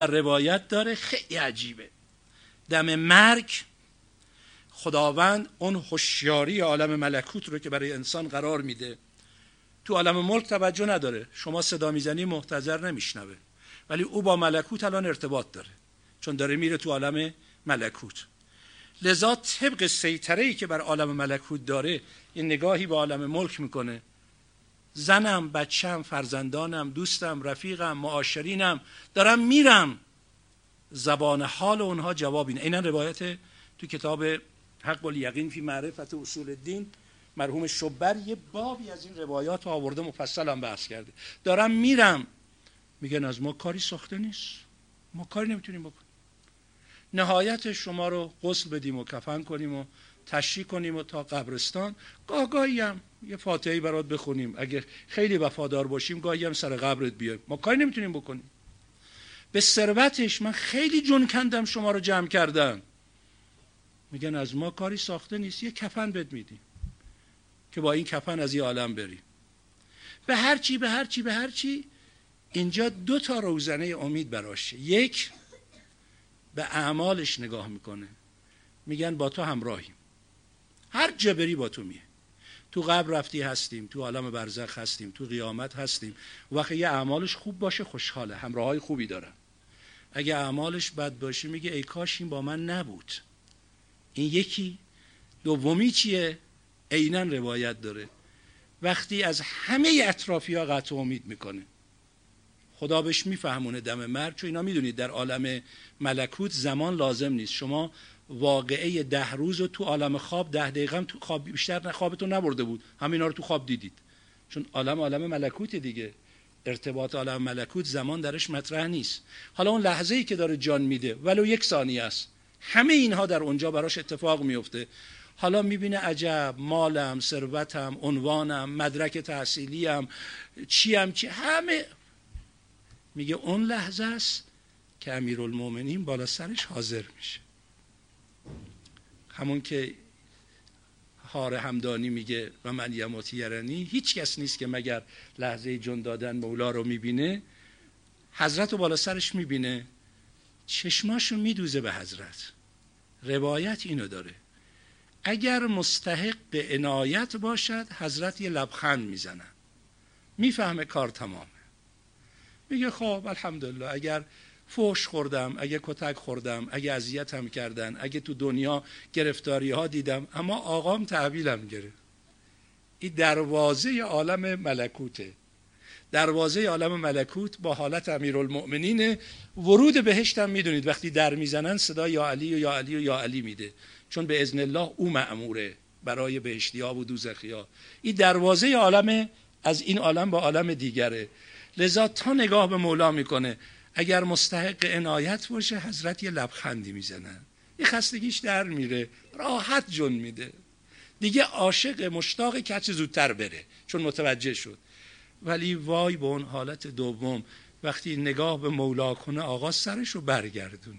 روایت داره خیلی عجیبه. دم مرگ خداوند اون هوشیاری عالم ملکوت رو که برای انسان قرار میده، تو عالم ملک توجه نداره، شما صدا میزنی محتضر نمیشنوه، ولی او با ملکوت الان ارتباط داره چون داره میره تو عالم ملکوت. لذا طبق سیطره‌ای که بر عالم ملکوت داره این نگاهی به عالم ملک میکنه، زنم، بچم، فرزندانم، دوستم، رفیقم، معاشرینم، دارم میرم، زبان حال اونها جواب اینه. اینا روایت تو کتاب حق الیقین فی معرفت اصول الدین، مرحوم شبر یه بابی از این روایات آورده مفصل هم بحث کرده. دارم میرم، میگن از ما کاری ساخته نیست، ما کاری نمیتونیم بکنیم، نهایت شما رو غسل بدیم و کفن کنیم و تشییع کنیم و تا قبرستان، گاهی هم یه فاتحه‌ای برات بخونیم، اگه خیلی وفادار باشیم گاهی هم سر قبرت بیایم، ما کاری نمیتونیم بکنیم. به ثروتش من خیلی جون کندم شما رو جمع کردم، میگن از ما کاری ساخته نیست، یه کفن بد میدیم که با این کفن از این عالم بری. به هر چی اینجا 2 تا روزنه امید براشه. یک، به اعمالش نگاه میکنه، میگن با تو همراهیم، هر جا بری با تو میه، تو قبر رفتی هستیم، تو عالم برزخ هستیم، تو قیامت هستیم. وقتی یه اعمالش خوب باشه خوشحاله، همراهای خوبی داره. اگه اعمالش بد باشه میگه ای کاش این با من نبود. این یکی. دومی چیه؟ عیناً روایت داره وقتی از همه اطرافی‌ها قطع امید میکنه، خدا بهش میفهمونه دم مرگ. چون اینا میدونید در عالم ملکوت زمان لازم نیست، شما واقعه 10 روز رو تو عالم خواب 10 دقیقه هم تو خواب بیشتر خوابتون نبرده بود، همینا رو تو خواب دیدید. چون عالم ملکوت دیگه، ارتباط عالم ملکوت زمان درش مطرح نیست. حالا اون لحظه‌ای که داره جان میده ولو 1 ثانیه است، همه اینها در اونجا براش اتفاق میفته. حالا میبینه عجب، مالم، ثروتم، عنوانم، مدرک تحصیلیم، چی همه، میگه اون لحظه است که امیرالمومنین بالا سرش حاضر میشه. همون که حار همدانی میگه و من یموت یرنی، هیچ کس نیست که مگر لحظه جان دادن مولا رو میبینه، حضرت رو بالا سرش میبینه، چشماشو میدوزه به حضرت. روایت اینو داره اگر مستحق عنایت باشد حضرت یه لبخند میزنن، میفهمه کار تمامه، میگه خب الحمدلله، اگر فحش خوردم، اگه کتک خوردم، اگه اذیتم کردن، اگه تو دنیا گرفتاری ها دیدم، اما آقام تحویلم گرفت. این دروازه عالم ملکوته. دروازه عالم ملکوت با حالت امیرالمؤمنین. ورود بهشت هم میدونید وقتی در میزنن صدا یا علی و یا علی و یا علی میده، چون به اذن الله او مأموره برای بهشتی ها و دوزخی ها. این دروازه عالم از این عالم با عالم دیگره. لذا تا نگاه به مولا میکنه اگر مستحق عنایت باشه حضرت یه لبخندی میزنن، یه خستگیش در میره، راحت جون میده دیگه، عاشق مشتاق که هرچه زودتر بره چون متوجه شد. ولی وای به اون حالت دوم وقتی نگاه به مولا کنه، آقا سرش رو برگردونه.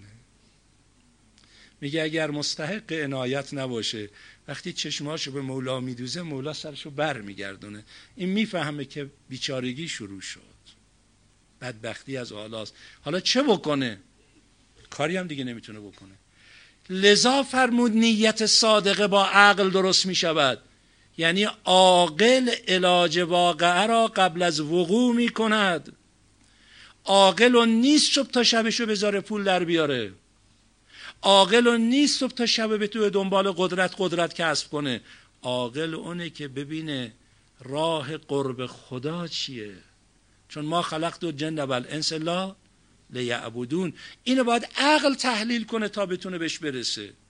میگه اگر مستحق عنایت نباشه وقتی چشماشو به مولا میدوزه، مولا سرش رو بر میگردونه. این میفهمه که بیچارگی شروع شد، بدبختی از آلاست. حالا چه بکنه؟ کاری هم دیگه نمیتونه بکنه. لذا فرمود نیت صادقه با عقل درست میشود. یعنی عاقل علاج واقعه را قبل از وقوع میکند. عاقل و نیست صبح تا شبشو بذاره پول در بیاره، عاقل و نیست صبح تا شب به تو دنبال قدرت کسب کنه. عاقل اونه که ببینه راه قرب خدا چیه، چون ما خلقت الجن والانس الا لیعبدون. اینو باید عقل تحلیل کنه تا بتونه بهش برسه.